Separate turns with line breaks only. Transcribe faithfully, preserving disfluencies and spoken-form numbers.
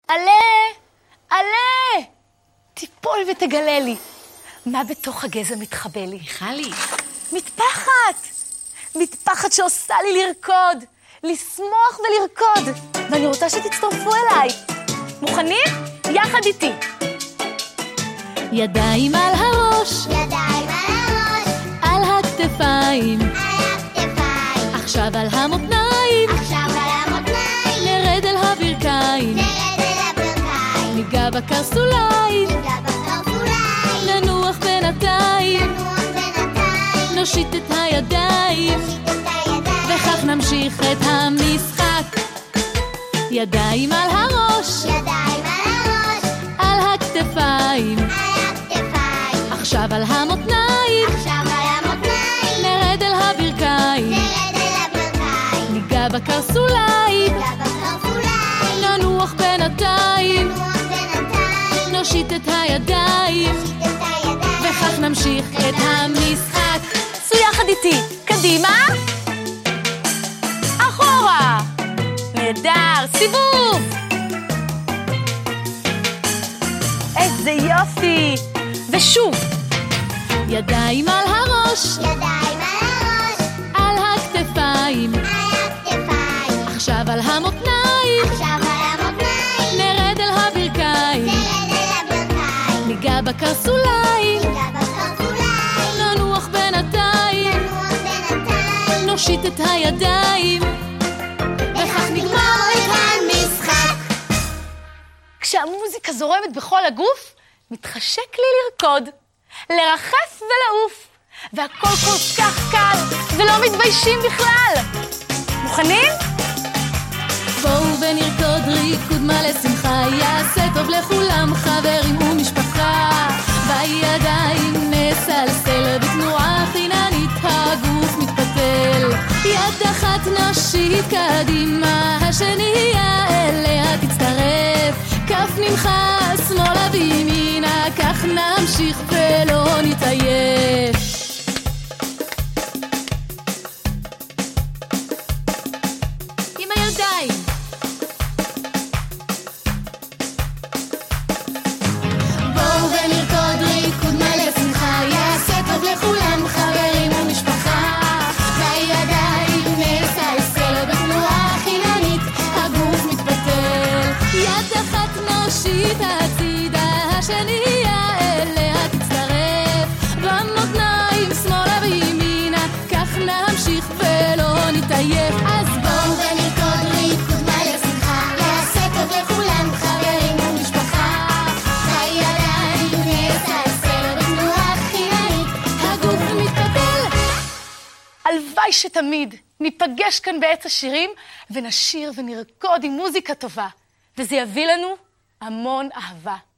עלה, עלה, תיפול ותגלה לי. מה בתוך הגזע מתחבא לי?
מיכלי.
מטפחת! מטפחת שעושה לי לרקוד, לשמוח ולרקוד. ואני רוצה שתצטרפו אליי. מוכנים? יחד איתי.
ידיים על הראש,
ידיים על הראש,
על הכתפיים,
על הכתפיים,
עכשיו על המותניים,
עכשיו על המותניים,
נרד אל הברכיים,
נרד אל הברכיים,
ניגע בקרסוליים,
ניגע בקרסוליים,
ננוח בינתיים,
ננוח בינתיים,
נושיט את הידיים,
נושיט את הידיים,
וכך נמשיך את המשחק. ידיים על הראש,
ידיים על הראש,
על הכתפיים,
על הכתפיים,
עכשיו על המותניים,
עכשיו על המותניים,
נרד אל הברכיים,
נרד אל הברכיים,
ניגע בקרסוליים,
ניגע בקרסוליים,
ננוח בינתיים,
ננוח בינתיים,
נושיט את הידיים,
נושיט את הידיים,
וכך נמשיך את המשחק.
צאו יחד איתי. קדימה. אחורה. נהדר. סיבוב. איזה יופי. ושוב.
ידיים על הראש,
ידיים על הראש,
על הכתפיים,
על הכתפיים,
עכשיו על המותניים,
עכשיו על המותניים,
נרד אל הברכיים,
נרד אל הברכיים,
ניגע בקרסוליים,
ניגע בקרסוליים,
ננוח בינתיים,
ננוח בינתיים,
נושיט את הידיים, וכך נגמר את המשחק.
כשהמוזיקה זורמת בכל הגוף, מתחשק לי לרקוד, לרחף ולעוף, והכל כל כך קל, ולא מתביישים בכלל. מוכנים?
בואו ונרקוד ריקוד מלא שמחה, יעשה טוב לכולם, חברים ומשפחה. בידיים נסלסל, בתנועה חיננית הגוף מתפתל. יד אחת נושיט קדימה, השנייה אליה תצטרף. כף נמחה שמאלה וימינה, כך נמשיך ולא נתעייף. עם הידיים. בואו ונרקוד ריקוד מלא שמחה, יעשה טוב לכולם, חברים ומשפחה. בידיים נסלסל, בתנועה חיננית הגוף מתפתל. יד אחת נושיט הצידה, השנייה אליה תצטרף. במותניים שמאלה וימינה, כך נמשיך ולא נתעייף. אז בואו ונרקוד ריקוד מלא שמחה, יעשה טוב לכולם, חברים ומשפחה. בידיים נסלסל, בתנועה חיננית הגוף מתפתל.
הלוואי שתמיד ניפגש כאן בעץ השירים, ונשיר ונרקוד עם מוזיקה טובה, וזה יביא לנו המון אהבה.